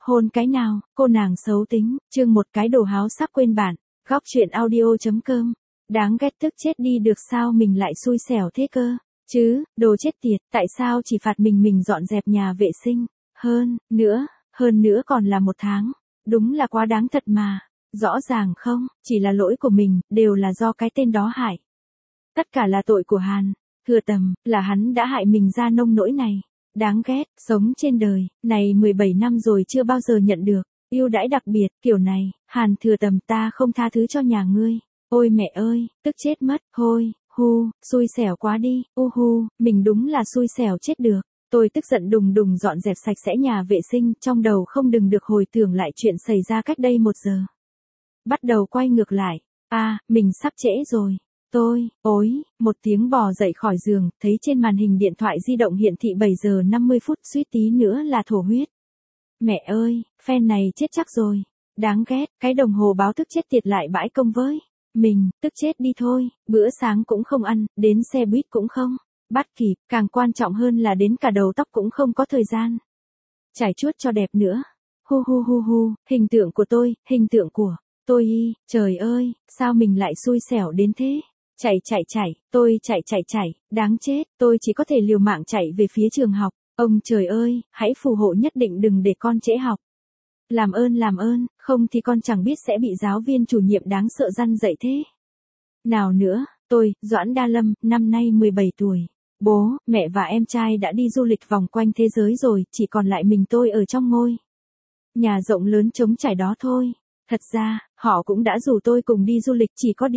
Hôn cái nào, cô nàng xấu tính, chương một cái đồ háo sắc quên bản, góc chuyện audio.com. Đáng ghét tức chết đi được sao mình lại xui xẻo thế cơ, chứ, đồ chết tiệt, tại sao chỉ phạt mình dọn dẹp nhà vệ sinh, hơn nữa còn là 1 tháng, đúng là quá đáng thật mà, rõ ràng không, chỉ là lỗi của mình, đều là do cái tên đó hại. Tất cả là tội của Hàn Thừa Tầm, là hắn đã hại mình ra nông nỗi này. Đáng ghét, sống trên đời, này 17 năm rồi chưa bao giờ nhận được ưu đãi đặc biệt, kiểu này, Hàn Thừa Tầm ta không tha thứ cho nhà ngươi. Ôi mẹ ơi, tức chết mất, hôi, hu, xui xẻo quá đi, hu, mình đúng là xui xẻo chết được. Tôi tức giận đùng đùng dọn dẹp sạch sẽ nhà vệ sinh, trong đầu không đừng được hồi tưởng lại chuyện xảy ra cách đây 1 giờ. Bắt đầu quay ngược lại, mình sắp trễ rồi. Ôi, một tiếng bò dậy khỏi giường, thấy trên màn hình điện thoại di động hiện thị 7 giờ 50 phút, suýt tí nữa là thổ huyết. Mẹ ơi, fan này chết chắc rồi. Đáng ghét, cái đồng hồ báo thức chết tiệt lại bãi công với mình, tức chết đi thôi, bữa sáng cũng không ăn, đến xe buýt cũng không bắt kịp, càng quan trọng hơn là đến cả đầu tóc cũng không có thời gian chải chuốt cho đẹp nữa. Hu, hình tượng của tôi, trời ơi, sao mình lại xui xẻo đến thế? Tôi chạy, đáng chết, tôi chỉ có thể liều mạng chạy về phía trường học. Ông trời ơi, hãy phù hộ nhất định đừng để con trễ học. Làm ơn, không thì con chẳng biết sẽ bị giáo viên chủ nhiệm đáng sợ răn dạy thế. Nào nữa, tôi, Doãn Đa Lâm, năm nay 17 tuổi. Bố, mẹ và em trai đã đi du lịch vòng quanh thế giới rồi, chỉ còn lại mình tôi ở trong ngôi nhà rộng lớn trống trải đó thôi. Thật ra, họ cũng đã rủ tôi cùng đi du lịch, chỉ có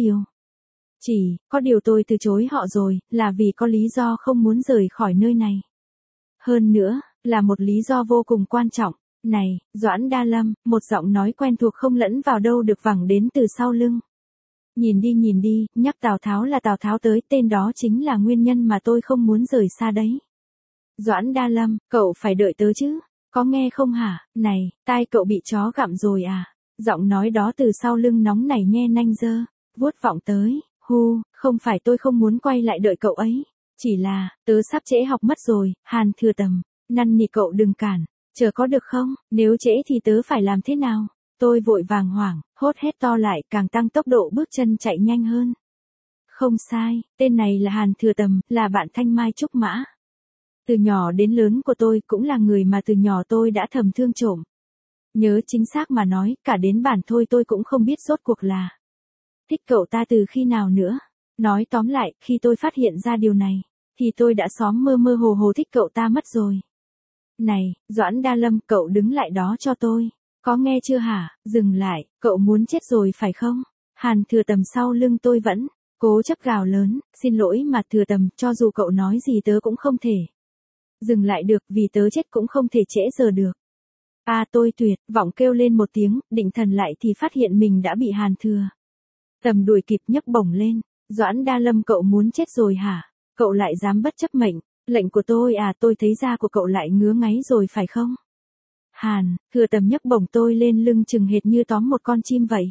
điều tôi từ chối họ rồi, là vì có lý do không muốn rời khỏi nơi này. Hơn nữa, là một lý do vô cùng quan trọng. Này, Doãn Đa Lâm, một giọng nói quen thuộc không lẫn vào đâu được vẳng đến từ sau lưng. Nhìn đi, nhắc Tào Tháo là Tào Tháo tới, tên đó chính là nguyên nhân mà tôi không muốn rời xa đấy. Doãn Đa Lâm, cậu phải đợi tớ chứ, có nghe không hả? Này, tai cậu bị chó gặm rồi à? Giọng nói đó từ sau lưng nóng nảy nhe nanh dơ, vuốt vọng tới. Không phải tôi không muốn quay lại đợi cậu ấy. Chỉ là, tớ sắp trễ học mất rồi, Hàn Thừa Tầm. Năn nỉ cậu đừng cản, chờ có được không? Nếu trễ thì tớ phải làm thế nào? Tôi vội vàng hoảng, hốt hét to lại, càng tăng tốc độ bước chân chạy nhanh hơn. Không sai, tên này là Hàn Thừa Tầm, là bạn Thanh Mai Trúc Mã. Từ nhỏ đến lớn của tôi, cũng là người mà từ nhỏ tôi đã thầm thương trộm. Nhớ chính xác mà nói, cả đến bản thôi tôi cũng không biết rốt cuộc là thích cậu ta từ khi nào nữa. Nói tóm lại, khi tôi phát hiện ra điều này, thì tôi đã xóm mơ hồ thích cậu ta mất rồi. Này, Doãn Đa Lâm, cậu đứng lại đó cho tôi. Có nghe chưa hả? Dừng lại, cậu muốn chết rồi phải không? Hàn Thừa Tầm sau lưng tôi vẫn cố chấp gào lớn, xin lỗi mà Thừa Tầm, cho dù cậu nói gì tớ cũng không thể dừng lại được, vì tớ chết cũng không thể trễ giờ được. Tôi tuyệt vọng kêu lên một tiếng, định thần lại thì phát hiện mình đã bị Hàn Thừa Tầm đuổi kịp, nhấc bổng lên. Doãn Đa Lâm, cậu muốn chết rồi hả? Cậu lại dám bất chấp lệnh của tôi à? Tôi thấy da của cậu lại ngứa ngáy rồi phải không? Hàn Thừa Tầm nhấc bổng tôi lên lưng chừng hệt như tóm một con chim vậy.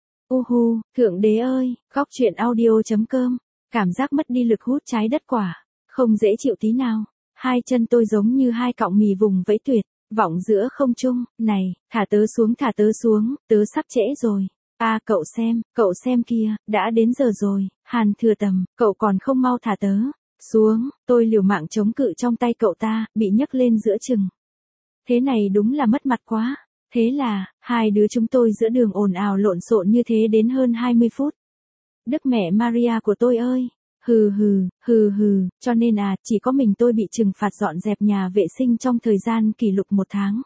Thượng đế ơi, góc chuyện audio.com. Cảm giác mất đi lực hút trái đất quả, không dễ chịu tí nào. Hai chân tôi giống như hai cọng mì vùng vẫy tuyệt vọng giữa không trung. Này, thả tớ xuống, tớ sắp trễ rồi. Cậu xem kìa, đã đến giờ rồi. Hàn Thừa Tầm, cậu còn không mau thả tớ xuống. Tôi liều mạng chống cự trong tay cậu ta, bị nhấc lên giữa chừng. Thế này đúng là mất mặt quá. Thế là, hai đứa chúng tôi giữa đường ồn ào lộn xộn như thế đến hơn 20 phút. Đức mẹ Maria của tôi ơi. Cho nên chỉ có mình tôi bị trừng phạt dọn dẹp nhà vệ sinh trong thời gian kỷ lục 1 tháng.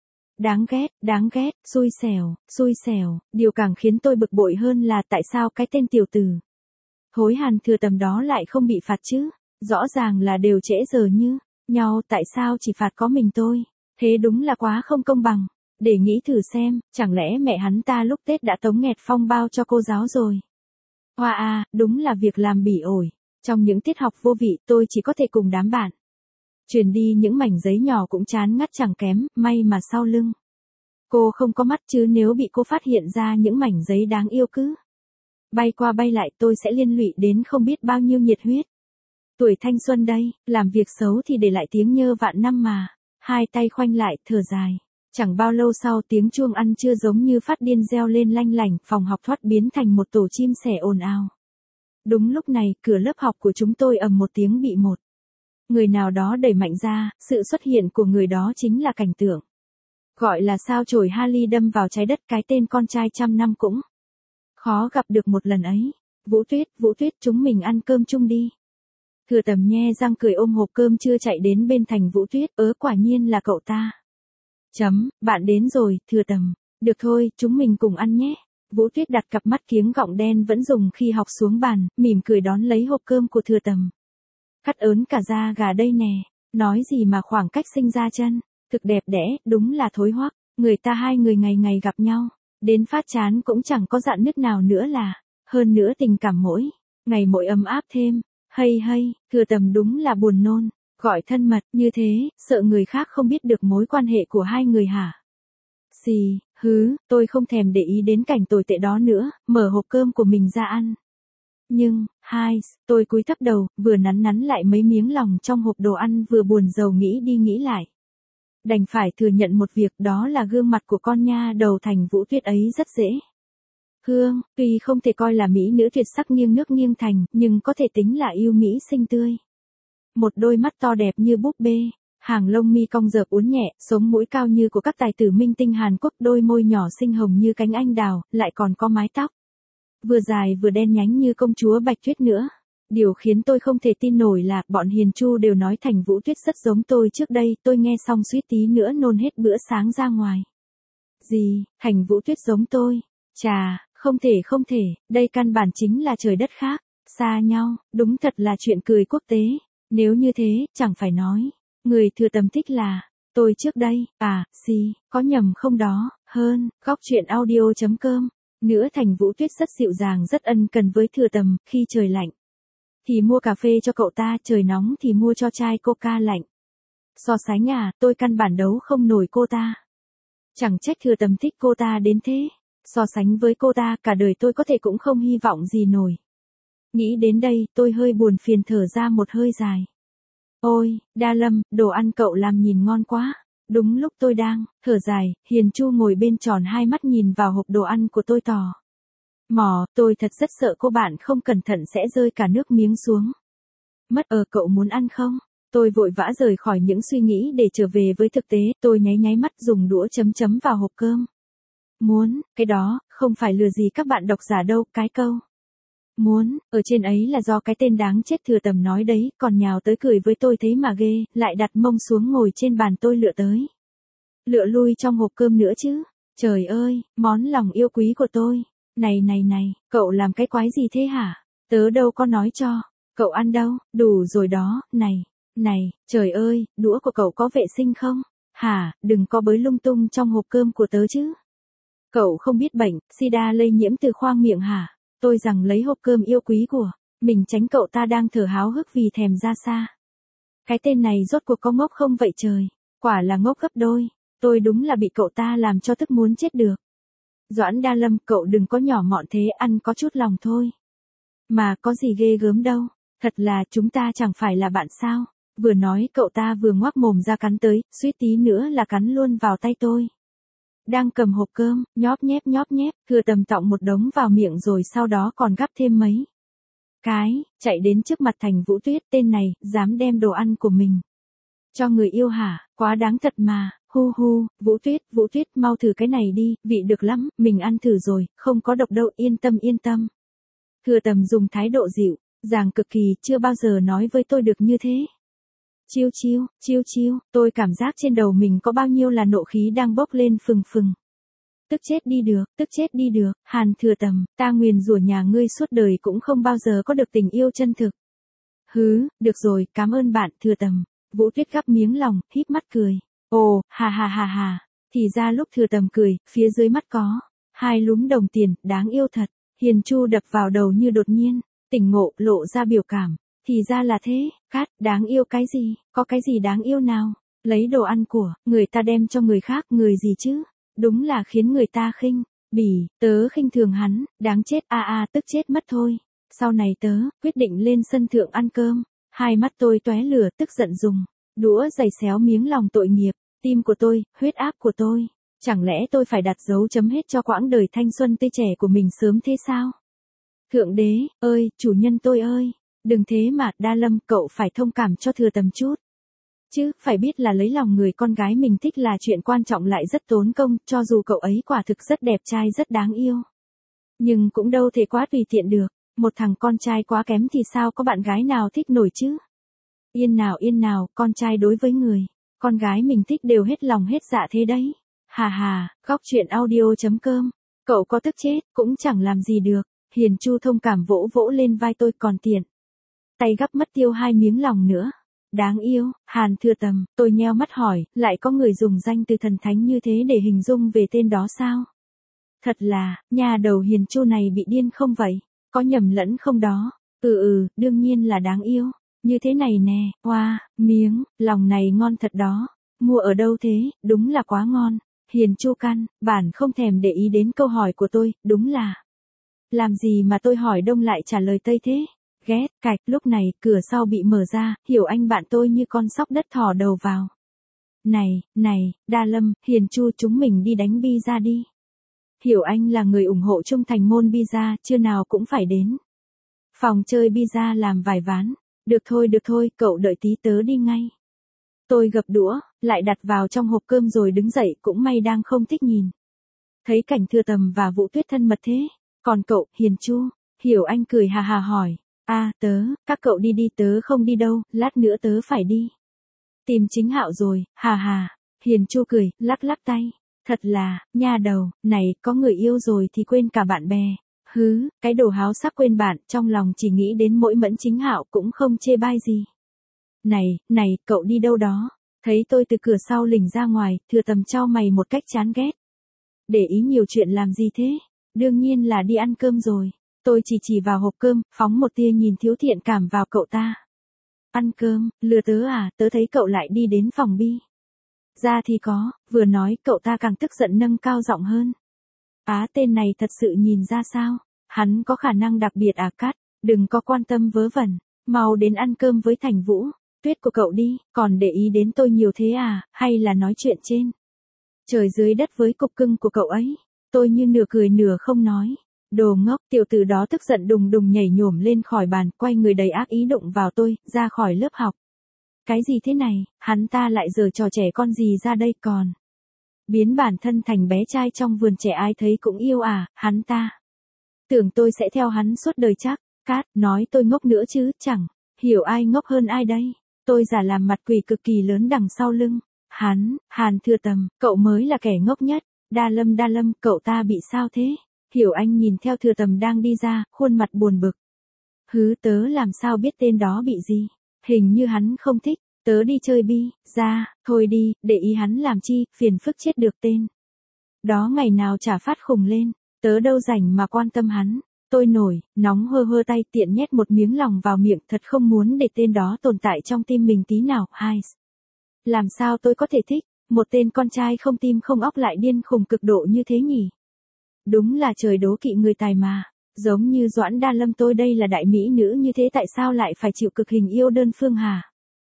Đáng ghét, xui xẻo, điều càng khiến tôi bực bội hơn là tại sao cái tên tiểu tử thối Hàn Thừa Tầm đó lại không bị phạt chứ? Rõ ràng là đều trễ giờ như nhau, tại sao chỉ phạt có mình tôi? Thế đúng là quá không công bằng. Để nghĩ thử xem, chẳng lẽ mẹ hắn ta lúc Tết đã tống nghẹt phong bao cho cô giáo rồi? Đúng là việc làm bỉ ổi. Trong những tiết học vô vị, tôi chỉ có thể cùng đám bạn truyền đi những mảnh giấy nhỏ cũng chán ngắt chẳng kém, may mà sau lưng cô không có mắt, chứ nếu bị cô phát hiện ra những mảnh giấy đáng yêu cứ bay qua bay lại, tôi sẽ liên lụy đến không biết bao nhiêu nhiệt huyết. Tuổi thanh xuân đây, làm việc xấu thì để lại tiếng nhơ vạn năm mà. Hai tay khoanh lại, thở dài. Chẳng bao lâu sau tiếng chuông ăn trưa giống như phát điên reo lên lanh lảnh, phòng học thoát biến thành một tổ chim sẻ ồn ào. Đúng lúc này, cửa lớp học của chúng tôi ầm một tiếng bị một người nào đó đẩy mạnh ra, sự xuất hiện của người đó chính là cảnh tượng gọi là sao chổi Halley đâm vào trái đất, cái tên con trai trăm năm cũng khó gặp được một lần ấy. Vũ Tuyết, chúng mình ăn cơm chung đi. Thừa Tầm nhe răng cười ôm hộp cơm chưa chạy đến bên Thành Vũ Tuyết, quả nhiên là cậu ta. Bạn đến rồi, Thừa Tầm. Được thôi, chúng mình cùng ăn nhé. Vũ Tuyết đặt cặp mắt kiếng gọng đen vẫn dùng khi học xuống bàn, mỉm cười đón lấy hộp cơm của Thừa Tầm. Cắt ớn cả da gà đây nè, nói gì mà khoảng cách sinh ra chân, thực đẹp đẽ, đúng là thối hoắc, người ta hai người ngày ngày gặp nhau, đến phát chán cũng chẳng có dạn nứt nào nữa là, hơn nữa tình cảm mỗi ngày mỗi ấm áp thêm. Hay, Thừa Tầm đúng là buồn nôn, gọi thân mật như thế, sợ người khác không biết được mối quan hệ của hai người hả? Tôi không thèm để ý đến cảnh tồi tệ đó nữa, mở hộp cơm của mình ra ăn. Nhưng, tôi cúi thấp đầu, vừa nắn lại mấy miếng lòng trong hộp đồ ăn vừa buồn rầu nghĩ đi nghĩ lại. Đành phải thừa nhận một việc, đó là gương mặt của con nha đầu Thành Vũ Tuyết ấy rất dễ thương, tuy không thể coi là mỹ nữ tuyệt sắc nghiêng nước nghiêng thành, nhưng có thể tính là yêu mỹ xinh tươi. Một đôi mắt to đẹp như búp bê, hàng lông mi cong rợp uốn nhẹ, sống mũi cao như của các tài tử minh tinh Hàn Quốc, đôi môi nhỏ xinh hồng như cánh anh đào, lại còn có mái tóc vừa dài vừa đen nhánh như công chúa Bạch Tuyết nữa. Điều khiến tôi không thể tin nổi là bọn Hiền Chu đều nói Thành Vũ Tuyết rất giống tôi trước đây, tôi nghe xong suýt tí nữa nôn hết bữa sáng ra ngoài. Gì, Thành Vũ Tuyết giống tôi? Chà, không thể, đây căn bản chính là trời đất khác, xa nhau, đúng thật là chuyện cười quốc tế. Nếu như thế, chẳng phải nói, người Thừa Tầm thích là tôi trước đây, có nhầm không đó, góc truyện audio.com. Nữa Thành Vũ Tuyết rất dịu dàng rất ân cần với Thừa Tầm, khi trời lạnh thì mua cà phê cho cậu ta, trời nóng thì mua cho chai coca lạnh. So sánh tôi căn bản đấu không nổi cô ta. Chẳng trách Thừa Tầm thích cô ta đến thế. So sánh với cô ta, cả đời tôi có thể cũng không hy vọng gì nổi. Nghĩ đến đây, tôi hơi buồn phiền thở ra một hơi dài. Ôi, Đa Lâm, đồ ăn cậu làm nhìn ngon quá. Đúng lúc tôi đang thở dài, Hiền Chu ngồi bên tròn hai mắt nhìn vào hộp đồ ăn của tôi tò mò, tôi thật rất sợ cô bạn không cẩn thận sẽ rơi cả nước miếng xuống. Mất cậu muốn ăn không? Tôi vội vã rời khỏi những suy nghĩ để trở về với thực tế, tôi nháy mắt dùng đũa chấm vào hộp cơm. Muốn, cái đó, không phải lừa gì các bạn độc giả đâu, cái câu muốn, ở trên ấy là do cái tên đáng chết Thừa Tầm nói đấy, còn nhào tới cười với tôi thấy mà ghê, lại đặt mông xuống ngồi trên bàn tôi lựa tới lựa lui trong hộp cơm nữa chứ. Trời ơi, món lòng yêu quý của tôi. Này, cậu làm cái quái gì thế hả? Tớ đâu có nói cho cậu ăn đâu, đủ rồi đó, này, trời ơi, đũa của cậu có vệ sinh không? Hả, đừng có bới lung tung trong hộp cơm của tớ chứ. Cậu không biết bệnh sida lây nhiễm từ khoang miệng hả? Tôi rằng lấy hộp cơm yêu quý của mình tránh cậu ta đang thở háo hức vì thèm ra xa. Cái tên này rốt cuộc có ngốc không vậy trời? Quả là ngốc gấp đôi. Tôi đúng là bị cậu ta làm cho tức muốn chết được. Doãn Đa Lâm, cậu đừng có nhỏ mọn thế, ăn có chút lòng thôi. Mà có gì ghê gớm đâu. Thật là chúng ta chẳng phải là bạn sao? Vừa nói cậu ta vừa ngoác mồm ra cắn tới, suýt tí nữa là cắn luôn vào tay tôi. Đang cầm hộp cơm, nhóp nhép, Thừa Tầm tọng một đống vào miệng rồi sau đó còn gắp thêm mấy cái, chạy đến trước mặt Thành Vũ Tuyết, tên này, dám đem đồ ăn của mình cho người yêu hả? Quá đáng thật mà, Vũ Tuyết, mau thử cái này đi, vị được lắm, mình ăn thử rồi, không có độc đâu, yên tâm. Thừa Tầm dùng thái độ dịu dàng cực kỳ, chưa bao giờ nói với tôi được như thế. Chiêu, tôi cảm giác trên đầu mình có bao nhiêu là nộ khí đang bốc lên phừng. Tức chết đi được, Hàn Thừa Tầm, ta nguyền rủa nhà ngươi suốt đời cũng không bao giờ có được tình yêu chân thực. Được rồi, cảm ơn bạn, Thừa Tầm. Vũ Tuyết gắp miếng lòng, híp mắt cười. Ồ, hà. Thì ra lúc Thừa Tầm cười, phía dưới mắt có hai lúm đồng tiền, đáng yêu thật. Hiền Chu đập vào đầu như đột nhiên tỉnh ngộ, lộ ra biểu cảm. Thì ra là thế, đáng yêu cái gì, có cái gì đáng yêu nào? Lấy đồ ăn của người ta đem cho người khác, người gì chứ? Đúng là khiến người ta khinh bỉ, tớ khinh thường hắn, đáng chết tức chết mất thôi. Sau này tớ quyết định lên sân thượng ăn cơm. Hai mắt tôi tóe lửa, tức giận dùng đũa giày xéo miếng lòng tội nghiệp, tim của tôi, huyết áp của tôi. Chẳng lẽ tôi phải đặt dấu chấm hết cho quãng đời thanh xuân tươi trẻ của mình sớm thế sao? Thượng đế, ơi, chủ nhân tôi ơi, đừng thế mà, Đa Lâm, cậu phải thông cảm cho Thừa Tầm chút. Chứ, phải biết là lấy lòng người con gái mình thích là chuyện quan trọng lại rất tốn công, cho dù cậu ấy quả thực rất đẹp trai rất đáng yêu. Nhưng cũng đâu thể quá tùy tiện được, một thằng con trai quá kém thì sao có bạn gái nào thích nổi chứ? Yên nào, con trai đối với người, con gái mình thích đều hết lòng hết dạ thế đấy. Hà hà, góc chuyện audio.com, cậu có tức chết, cũng chẳng làm gì được. Hiền Chu thông cảm vỗ vỗ lên vai tôi còn tiện. Tay gắp mất tiêu 2 miếng lòng nữa. Đáng yêu, Hàn Thừa Tầm, tôi nheo mắt hỏi, lại có người dùng danh từ thần thánh như thế để hình dung về tên đó sao? Thật là, nhà đầu Hiền Chu này bị điên không vậy? Có nhầm lẫn không đó? Đương nhiên là đáng yêu. Như thế này nè, wow, miếng, lòng này ngon thật đó. Mua ở đâu thế, đúng là quá ngon. Hiền Chu căn, bản không thèm để ý đến câu hỏi của tôi, đúng là. Làm gì mà tôi hỏi đông lại trả lời tây thế? Ghét, cạch, lúc này, cửa sau bị mở ra, Hiểu Anh bạn tôi như con sóc đất thò đầu vào. Này, Đa Lâm, Hiền Chu chúng mình đi đánh bi-ra đi. Hiểu Anh là người ủng hộ trung thành môn bi-ra, trưa nào cũng phải đến. Phòng chơi bi-ra làm vài ván. Được thôi, cậu đợi tí tớ đi ngay. Tôi gập đũa, lại đặt vào trong hộp cơm rồi đứng dậy, cũng may đang không thích nhìn. Thấy cảnh Thừa Tầm và Vũ Tuyết thân mật thế. Còn cậu, Hiền Chu, Hiểu Anh cười hà hà hỏi. Các cậu đi đi, tớ không đi đâu, lát nữa tớ phải đi. Tìm Chính Hạo rồi, hà hà. Hiền Chu cười, lắc lắc tay. Thật là, nha đầu, này, có người yêu rồi thì quên cả bạn bè. Cái đồ háo sắc quên bạn, trong lòng chỉ nghĩ đến mỗi Mẫn Chính Hạo cũng không chê bai gì. Này, cậu đi đâu đó? Thấy tôi từ cửa sau lỉnh ra ngoài, Thừa Tầm chau mày một cách chán ghét. Để ý nhiều chuyện làm gì thế? Đương nhiên là đi ăn cơm rồi. Tôi chỉ vào hộp cơm, phóng một tia nhìn thiếu thiện cảm vào cậu ta. Ăn cơm, lừa tớ à, tớ thấy cậu lại đi đến phòng bi. Ra thì có, vừa nói cậu ta càng tức giận nâng cao giọng hơn. Tên này thật sự nhìn ra sao? Hắn có khả năng đặc biệt à Cát, đừng có quan tâm vớ vẩn, mau đến ăn cơm với Thành Vũ, Tuyết của cậu đi, còn để ý đến tôi nhiều thế à, hay là nói chuyện trên trời dưới đất với cục cưng của cậu ấy. Tôi như nửa cười nửa không nói. Đồ ngốc, tiểu tử đó tức giận đùng đùng nhảy nhổm lên khỏi bàn, quay người đầy ác ý đụng vào tôi, ra khỏi lớp học. Cái gì thế này, hắn ta lại giở trò trẻ con gì ra đây còn. Biến bản thân thành bé trai trong vườn trẻ ai thấy cũng yêu à, hắn ta. Tưởng tôi sẽ theo hắn suốt đời chắc. Cát, nói tôi ngốc nữa chứ, chẳng hiểu ai ngốc hơn ai đây. Tôi giả làm mặt quỷ cực kỳ lớn đằng sau lưng. Hàn Thừa Tầm, cậu mới là kẻ ngốc nhất. Đa Lâm, cậu ta bị sao thế? Hiểu Anh nhìn theo Thừa Tầm đang đi ra, khuôn mặt buồn bực. Tớ làm sao biết tên đó bị gì? Hình như hắn không thích, tớ đi chơi bi, ra, thôi đi, để ý hắn làm chi, phiền phức chết được tên. Đó ngày nào chả phát khùng lên, tớ đâu rảnh mà quan tâm hắn. Tôi nổi, nóng hơ tay tiện nhét một miếng lòng vào miệng, thật không muốn để tên đó tồn tại trong tim mình tí nào. Làm sao tôi có thể thích, một tên con trai không tim không óc lại điên khùng cực độ như thế nhỉ? Đúng là trời đố kỵ người tài mà, giống như Doãn Đa Lâm tôi đây là đại mỹ nữ như thế tại sao lại phải chịu cực hình yêu đơn phương hả?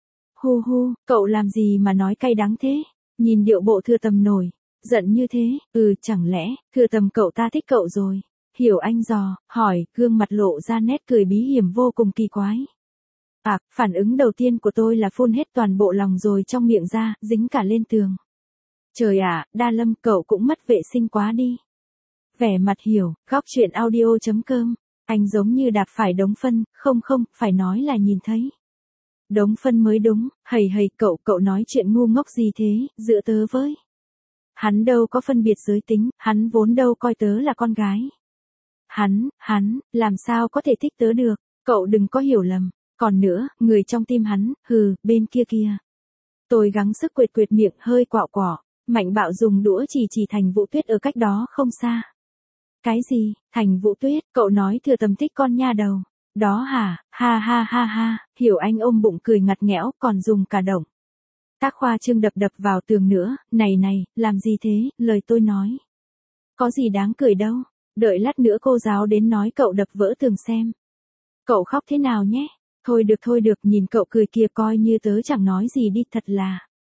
Cậu làm gì mà nói cay đắng thế? Nhìn điệu bộ Thừa Tầm nổi giận như thế, chẳng lẽ, Thừa Tầm cậu ta thích cậu rồi? Hiểu Anh dò, hỏi, gương mặt lộ ra nét cười bí hiểm vô cùng kỳ quái. Phản ứng đầu tiên của tôi là phun hết toàn bộ lòng rồi trong miệng ra, dính cả lên tường. Trời ạ, Đa Lâm cậu cũng mất vệ sinh quá đi. Vẻ mặt Hiểu, góc chuyện audio.com, anh giống như đạp phải đống phân, không, phải nói là nhìn thấy. Đống phân mới đúng, hầy cậu nói chuyện ngu ngốc gì thế, giữa tớ với. Hắn đâu có phân biệt giới tính, hắn vốn đâu coi tớ là con gái. Hắn, làm sao có thể thích tớ được, cậu đừng có hiểu lầm. Còn nữa, người trong tim hắn, bên kia. Tôi gắng sức quệt miệng hơi quạo quỏ, mạnh bạo dùng đũa chỉ Thành Vũ Tuyết ở cách đó không xa. Cái gì, Thành Vũ Tuyết, cậu nói Thừa Tầm thích con nha đầu. Đó hả, ha, Hiểu Anh ôm bụng cười ngặt nghẽo còn dùng cả động tác khoa trương đập vào tường nữa, này, làm gì thế, lời tôi nói. Có gì đáng cười đâu, đợi lát nữa cô giáo đến nói cậu đập vỡ tường xem. Cậu khóc thế nào nhé, thôi được, nhìn cậu cười kia coi như tớ chẳng nói gì đi, thật là.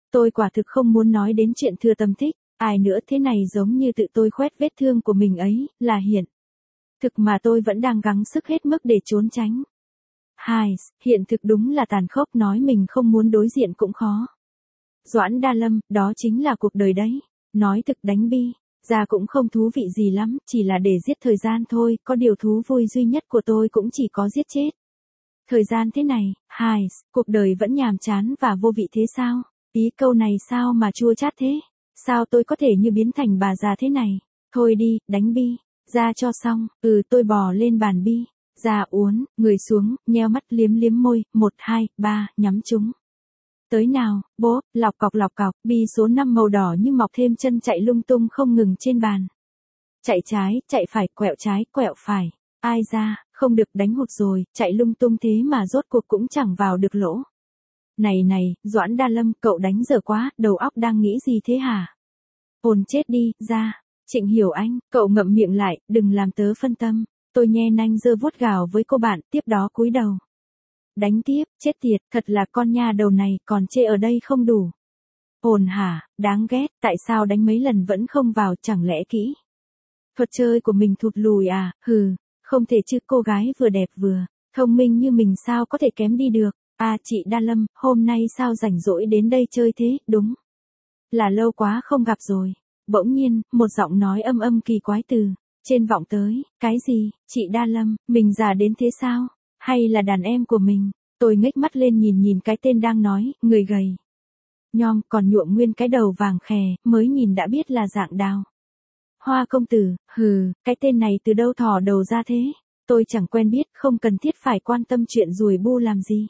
Tôi quả thực không muốn nói đến chuyện Thừa Tâm thích, ai nữa thế này giống như tự tôi khoét vết thương của mình ấy, là hiện. Thực mà tôi vẫn đang gắng sức hết mức để trốn tránh. Hai, hiện thực đúng là tàn khốc, nói mình không muốn đối diện cũng khó. Doãn Đa Lâm, đó chính là cuộc đời đấy. Nói thực đánh bi, ra cũng không thú vị gì lắm, chỉ là để giết thời gian thôi, có điều thú vui duy nhất của tôi cũng chỉ có giết chết. Thời gian thế này, hai, cuộc đời vẫn nhàm chán và vô vị thế sao? Ý câu này sao mà chua chát thế? Sao tôi có thể như biến thành bà già thế này? Thôi đi, đánh bi, ra cho xong, tôi bò lên bàn bi. Ra uốn, người xuống, nheo mắt liếm liếm môi, 1, 2, 3, nhắm chúng. Tới nào, bố, lọc cọc, bi số 5 màu đỏ như mọc thêm chân chạy lung tung không ngừng trên bàn. Chạy trái, chạy phải, quẹo trái, quẹo phải. Ai ra, không được đánh hụt rồi, chạy lung tung thế mà rốt cuộc cũng chẳng vào được lỗ. Này, Doãn Đa Lâm, cậu đánh dở quá, đầu óc đang nghĩ gì thế hả? Hồn chết đi, ra. Trịnh Hiểu Anh, cậu ngậm miệng lại, đừng làm tớ phân tâm. Tôi nhe nanh giơ vuốt gào với cô bạn, tiếp đó cúi đầu. Đánh tiếp, chết tiệt, thật là con nha đầu này, còn chê ở đây không đủ. Hồn hả, đáng ghét, tại sao đánh mấy lần vẫn không vào, chẳng lẽ kỹ. Thuật chơi của mình thụt lùi à, không thể chứ, cô gái vừa đẹp vừa thông minh như mình sao có thể kém đi được. À chị Đa Lâm, hôm nay sao rảnh rỗi đến đây chơi thế, đúng là lâu quá không gặp rồi. Bỗng nhiên, một giọng nói âm âm kỳ quái từ trên vọng tới, cái gì, chị Đa Lâm, mình già đến thế sao? Hay là đàn em của mình? Tôi ngếch mắt lên nhìn cái tên đang nói, người gầy nhom còn nhuộm nguyên cái đầu vàng khè, mới nhìn đã biết là dạng Đào Hoa công tử. Cái tên này từ đâu thò đầu ra thế? Tôi chẳng quen biết, không cần thiết phải quan tâm chuyện rùi bu làm gì.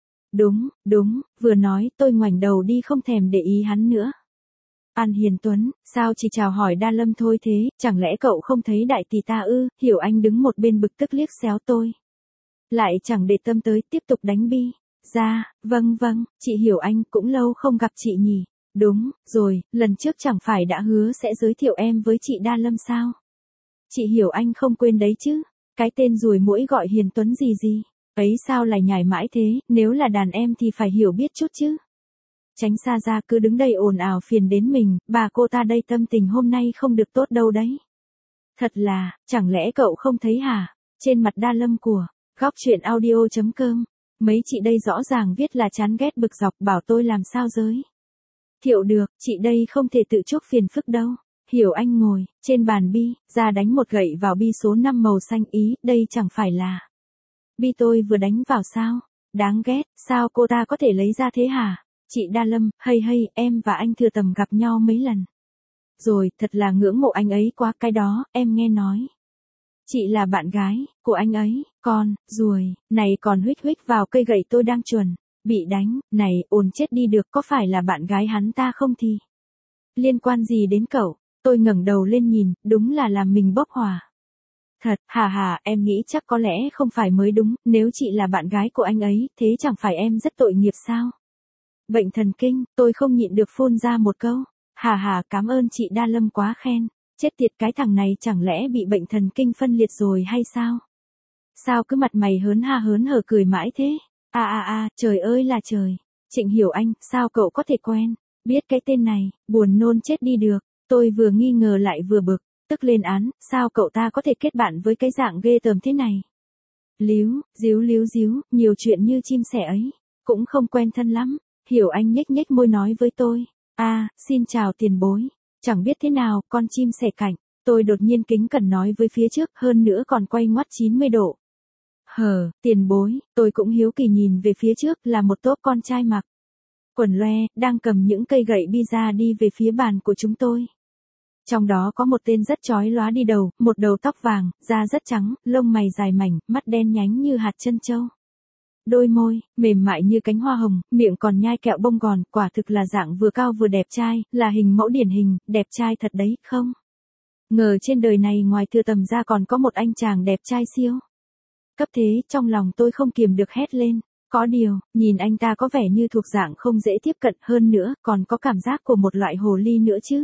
Đúng, vừa nói tôi ngoảnh đầu đi không thèm để ý hắn nữa. An Hiền Tuấn, sao chỉ chào hỏi Đa Lâm thôi thế, chẳng lẽ cậu không thấy đại tỷ ta ư? Hiểu Anh đứng một bên bực tức liếc xéo tôi. Lại chẳng để tâm tới, tiếp tục đánh bi. Ra, vâng, chị Hiểu Anh, cũng lâu không gặp chị nhỉ. Đúng, rồi, lần trước chẳng phải đã hứa sẽ giới thiệu em với chị Đa Lâm sao? Chị Hiểu Anh không quên đấy chứ, cái tên ruồi muỗi gọi Hiền Tuấn gì. Ấy sao lại nhảy mãi thế, nếu là đàn em thì phải hiểu biết chút chứ. Tránh xa ra, cứ đứng đây ồn ào phiền đến mình, bà cô ta đây tâm tình hôm nay không được tốt đâu đấy. Thật là, chẳng lẽ cậu không thấy hả? Trên mặt Đa Lâm của góc truyện audio.com, mấy chị đây rõ ràng viết là chán ghét bực dọc, bảo tôi làm sao giới thiệu được, chị đây không thể tự chuốc phiền phức đâu. Hiểu Anh ngồi trên bàn bi, ra đánh một gậy vào bi số 5 màu xanh, ý, đây chẳng phải là bi tôi vừa đánh vào sao? Đáng ghét, sao cô ta có thể lấy ra thế hả? Chị Đa Lâm, hay, em và anh Thừa Tầm gặp nhau mấy lần rồi, thật là ngưỡng mộ anh ấy quá, cái đó, em nghe nói. Chị là bạn gái của anh ấy, con, ruồi, này còn huých vào cây gậy tôi đang chuẩn bị đánh, này, ồn chết đi được, có phải là bạn gái hắn ta không thì liên quan gì đến cậu? Tôi ngẩng đầu lên nhìn, đúng là làm mình bốc hỏa. Thật, em nghĩ chắc có lẽ không phải mới đúng, nếu chị là bạn gái của anh ấy, thế chẳng phải em rất tội nghiệp sao? Bệnh thần kinh, tôi không nhịn được phun ra một câu. Cảm ơn chị Đa Lâm quá khen. Chết tiệt, cái thằng này chẳng lẽ bị bệnh thần kinh phân liệt rồi hay sao? Sao cứ mặt mày hớn hở cười mãi thế? Trời ơi là trời. Trịnh Hiểu Anh, sao cậu có thể quen biết cái tên này, buồn nôn chết đi được. Tôi vừa nghi ngờ lại vừa bực, tức lên án, sao cậu ta có thể kết bạn với cái dạng ghê tởm thế này? Díu, nhiều chuyện như chim sẻ ấy, cũng không quen thân lắm. Hiểu Anh nhếch môi nói với tôi. Xin chào tiền bối. Chẳng biết thế nào, con chim sẻ cảnh. Tôi đột nhiên kính cẩn nói với phía trước, hơn nữa còn quay ngoắt 90 độ. Tiền bối, tôi cũng hiếu kỳ nhìn về phía trước, là một tốp con trai mặc quần loe, đang cầm những cây gậy bi ra đi về phía bàn của chúng tôi. Trong đó có một tên rất chói lóa đi đầu, một đầu tóc vàng, da rất trắng, lông mày dài mảnh, mắt đen nhánh như hạt trân châu. Đôi môi, mềm mại như cánh hoa hồng, miệng còn nhai kẹo bông gòn, quả thực là dạng vừa cao vừa đẹp trai, là hình mẫu điển hình, đẹp trai thật đấy, không? Ngờ trên đời này ngoài Thừa Tầm ra còn có một anh chàng đẹp trai siêu cấp thế, trong lòng tôi không kiềm được hét lên. Có điều, nhìn anh ta có vẻ như thuộc dạng không dễ tiếp cận, hơn nữa, còn có cảm giác của một loại hồ ly nữa chứ.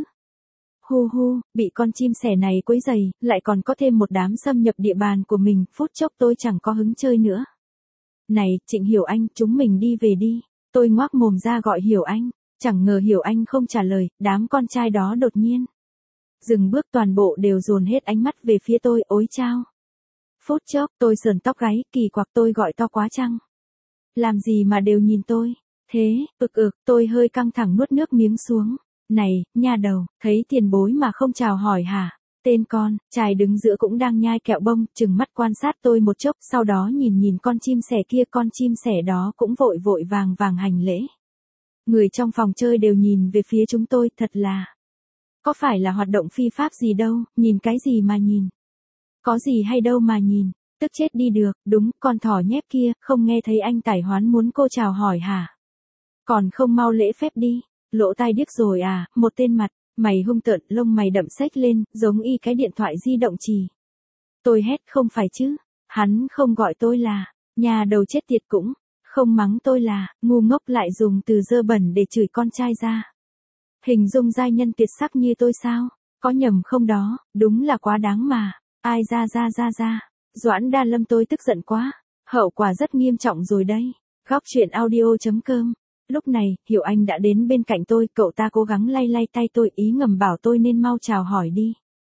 Bị con chim sẻ này quấy rầy, lại còn có thêm một đám xâm nhập địa bàn của mình, phút chốc tôi chẳng có hứng chơi nữa. Này, Trịnh Hiểu Anh, chúng mình đi về đi. Tôi ngoác mồm ra gọi Hiểu Anh. Chẳng ngờ Hiểu Anh không trả lời, đám con trai đó đột nhiên dừng bước, toàn bộ đều dồn hết ánh mắt về phía tôi, ối chao. Phút chốc, tôi sờn tóc gáy, kỳ quặc, tôi gọi to quá chăng? Làm gì mà đều nhìn tôi? Thế, tôi hơi căng thẳng nuốt nước miếng xuống. Này, nha đầu, thấy tiền bối mà không chào hỏi hả? Tên con trai đứng giữa cũng đang nhai kẹo bông, chừng mắt quan sát tôi một chốc, sau đó nhìn con chim sẻ kia, con chim sẻ đó cũng vội vội vàng vàng hành lễ. Người trong phòng chơi đều nhìn về phía chúng tôi, thật là. Có phải là hoạt động phi pháp gì đâu, nhìn cái gì mà nhìn? Có gì hay đâu mà nhìn, tức chết đi được, đúng, con thỏ nhép kia, không nghe thấy anh Tải Hoán muốn cô chào hỏi hả? Còn không mau lễ phép đi, lỗ tai điếc rồi à, một tên mặt, mày hung tợn, lông mày đậm xếch lên, giống y cái điện thoại di động chì. Tôi hét, không phải chứ, hắn không gọi tôi là, nhà đầu chết tiệt, cũng không mắng tôi là, ngu ngốc, lại dùng từ dơ bẩn để chửi con trai ra. Hình dung giai nhân tuyệt sắc như tôi sao, có nhầm không đó, đúng là quá đáng mà, ai ra. Doãn Đa Lâm, tôi tức giận quá, hậu quả rất nghiêm trọng rồi đấy. Góc chuyện audio.com. Lúc này, Hiểu Anh đã đến bên cạnh tôi, cậu ta cố gắng lay lay tay tôi, ý ngầm bảo tôi nên mau chào hỏi đi.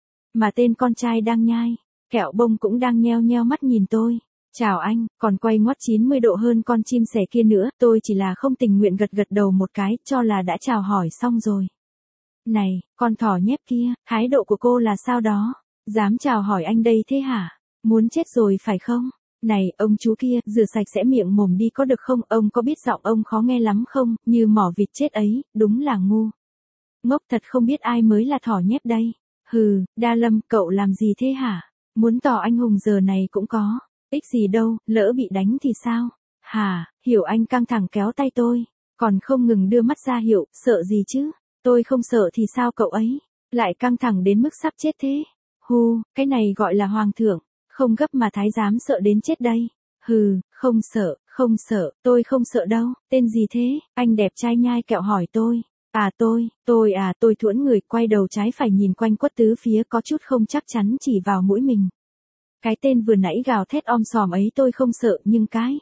Mà tên con trai đang nhai kẹo bông cũng đang nheo nheo mắt nhìn tôi. Chào anh, còn quay ngoắt 90 độ hơn con chim sẻ kia nữa, tôi chỉ là không tình nguyện gật gật đầu một cái, cho là đã chào hỏi xong rồi. Này, con thỏ nhép kia, thái độ của cô là sao đó? Dám chào hỏi anh đây thế hả? Muốn chết rồi phải không? Này, ông chú kia, rửa sạch sẽ miệng mồm đi có được không? Ông có biết giọng ông khó nghe lắm không? Như mỏ vịt chết ấy, đúng là ngu. Ngốc thật, không biết ai mới là thỏ nhép đây. Hừ, Đa Lâm, cậu làm gì thế hả? Muốn tỏ anh hùng giờ này cũng có. Ích gì đâu, lỡ bị đánh thì sao? Hả, Hiểu Anh căng thẳng kéo tay tôi. Còn không ngừng đưa mắt ra hiệu, sợ gì chứ? Tôi không sợ thì sao cậu ấy? Lại căng thẳng đến mức sắp chết thế. Hu, cái này gọi là hoàng thượng. Không gấp mà thái giám sợ đến chết đây. Hừ, không sợ, tôi không sợ đâu. Tên gì thế? Anh đẹp trai nhai kẹo hỏi tôi. Tôi thuẫn người, quay đầu trái phải nhìn quanh quất tứ phía, có chút không chắc chắn chỉ vào mũi mình. Cái tên vừa nãy gào thét om sòm ấy tôi không sợ, nhưng cái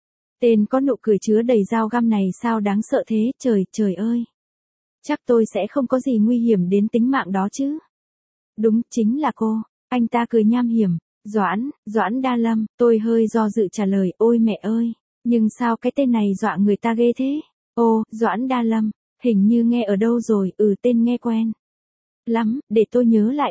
tên có nụ cười chứa đầy dao găm này sao đáng sợ thế, trời ơi. Chắc tôi sẽ không có gì nguy hiểm đến tính mạng đó chứ. Đúng, chính là cô. Anh ta cười nham hiểm. Doãn Đa Lâm, tôi hơi do dự trả lời, ôi mẹ ơi. Nhưng sao cái tên này dọa người ta ghê thế? Ô, Doãn Đa Lâm, hình như nghe ở đâu rồi, tên nghe quen lắm, để tôi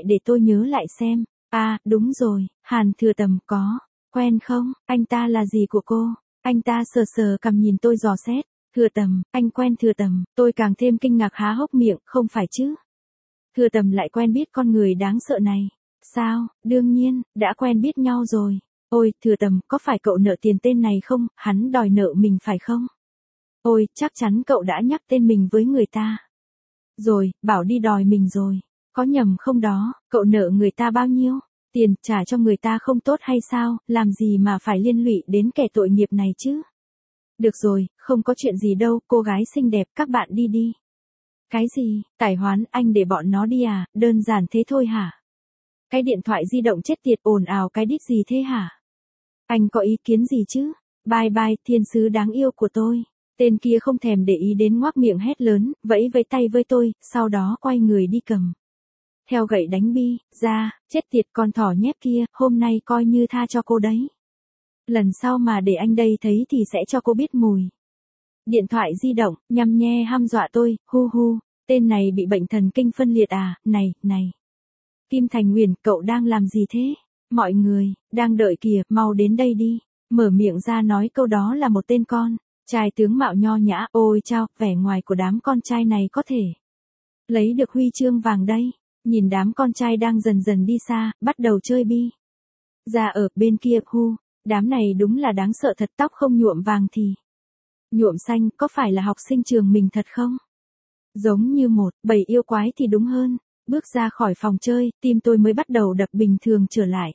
nhớ lại xem. À, đúng rồi, Hàn Thừa Tầm, có quen không? Anh ta là gì của cô? Anh ta sờ cằm nhìn tôi dò xét. Thừa Tầm, anh quen Thừa Tầm, tôi càng thêm kinh ngạc há hốc miệng, không phải chứ? Thừa Tầm lại quen biết con người đáng sợ này. Sao, đương nhiên, đã quen biết nhau rồi. Ôi, Thừa Tầm, có phải cậu nợ tiền tên này không? Hắn đòi nợ mình phải không? Ôi, chắc chắn cậu đã nhắc tên mình với người ta rồi, bảo đi đòi mình rồi. Có nhầm không đó, cậu nợ người ta bao nhiêu? Tiền trả cho người ta không tốt hay sao, làm gì mà phải liên lụy đến kẻ tội nghiệp này chứ? Được rồi, không có chuyện gì đâu, cô gái xinh đẹp, các bạn đi. Cái gì, Tải Hoán, anh để bọn nó đi à, đơn giản thế thôi hả? Cái điện thoại di động chết tiệt ồn ào cái đít gì thế hả? Anh có ý kiến gì chứ? Bye, thiên sứ đáng yêu của tôi. Tên kia không thèm để ý đến, ngoác miệng hét lớn, vẫy tay với tôi, sau đó quay người đi cầm theo gậy đánh Bi ra, chết tiệt con thỏ nhép kia, hôm nay coi như tha cho cô đấy. Lần sau mà để anh đây thấy thì sẽ cho cô biết mùi. Điện thoại di động, nhăm nhe hăm dọa tôi, hu, tên này bị bệnh thần kinh phân liệt à, này. Kim Thành Nguyền, cậu đang làm gì thế? Mọi người, đang đợi kìa, mau đến đây đi. Mở miệng ra nói câu đó là một tên con trai tướng mạo nho nhã, ôi chao, vẻ ngoài của đám con trai này có thể lấy được huy chương vàng đây. Nhìn đám con trai đang dần dần đi xa, bắt đầu chơi Bi ra ở bên kia, đám này đúng là đáng sợ thật, tóc không nhuộm vàng thì nhuộm xanh, có phải là học sinh trường mình thật không? Giống như một bầy yêu quái thì đúng hơn. Bước ra khỏi phòng chơi, tim tôi mới bắt đầu đập bình thường trở lại.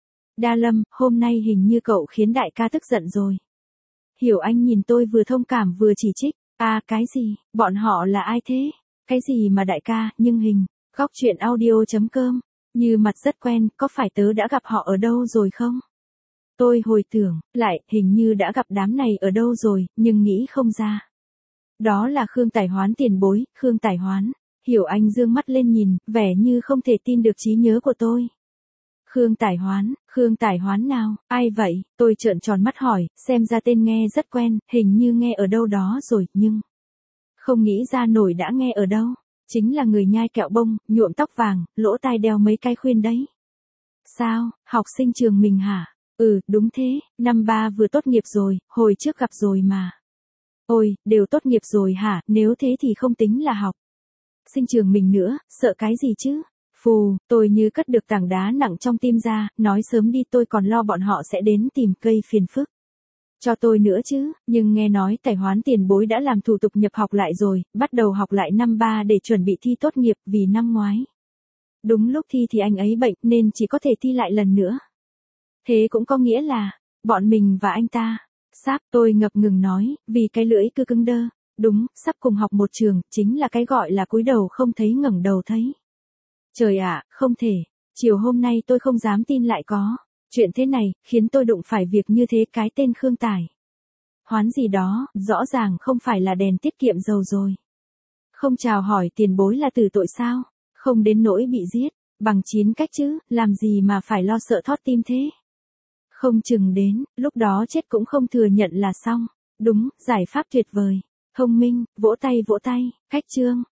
Đa Lâm, hôm nay hình như cậu khiến đại ca tức giận rồi. Hiểu Anh nhìn tôi vừa thông cảm vừa chỉ trích. À, cái gì, bọn họ là ai thế? Cái gì mà đại ca, nhưng hình. Góc chuyện audio.com. Như mặt rất quen, có phải tớ đã gặp họ ở đâu rồi không? Tôi hồi tưởng lại, hình như đã gặp đám này ở đâu rồi, nhưng nghĩ không ra. Đó là Khương Tài Hoán tiền bối, Khương Tài Hoán. Hiểu Anh dương mắt lên nhìn, vẻ như không thể tin được trí nhớ của tôi. Khương Tài Hoán nào, ai vậy? Tôi trợn tròn mắt hỏi, xem ra tên nghe rất quen, hình như nghe ở đâu đó rồi, nhưng không nghĩ ra nổi đã nghe ở đâu. Chính là người nhai kẹo bông, nhuộm tóc vàng, lỗ tai đeo mấy cái khuyên đấy. Sao, học sinh trường mình hả? Ừ, đúng thế, năm ba vừa tốt nghiệp rồi, hồi trước gặp rồi mà. Ôi, đều tốt nghiệp rồi hả, nếu thế thì không tính là học sinh trường mình nữa, sợ cái gì chứ? Phù, tôi như cất được tảng đá nặng trong tim ra, nói sớm đi tôi còn lo bọn họ sẽ đến tìm cây phiền phức cho tôi nữa chứ, nhưng nghe nói Tài Hoán tiền bối đã làm thủ tục nhập học lại rồi, bắt đầu học lại năm ba để chuẩn bị thi tốt nghiệp vì năm ngoái. Đúng lúc thi thì anh ấy bệnh nên chỉ có thể thi lại lần nữa. Thế cũng có nghĩa là, bọn mình và anh ta, sắp tôi ngập ngừng nói, vì cái lưỡi cứ cứng đơ. Đúng, sắp cùng học một trường, chính là cái gọi là cúi đầu không thấy ngẩng đầu thấy. Trời ạ, không thể, chiều hôm nay tôi không dám tin lại có. Chuyện thế này, khiến tôi đụng phải việc như thế cái tên Khương Tài Hoán gì đó, rõ ràng không phải là đèn tiết kiệm dầu rồi. Không chào hỏi tiền bối là tử tội sao? Không đến nỗi bị giết, bằng 9 cách chứ, làm gì mà phải lo sợ thót tim thế? Không chừng đến, lúc đó chết cũng không thừa nhận là xong. Đúng, giải pháp tuyệt vời. Thông minh, vỗ tay, cách chương.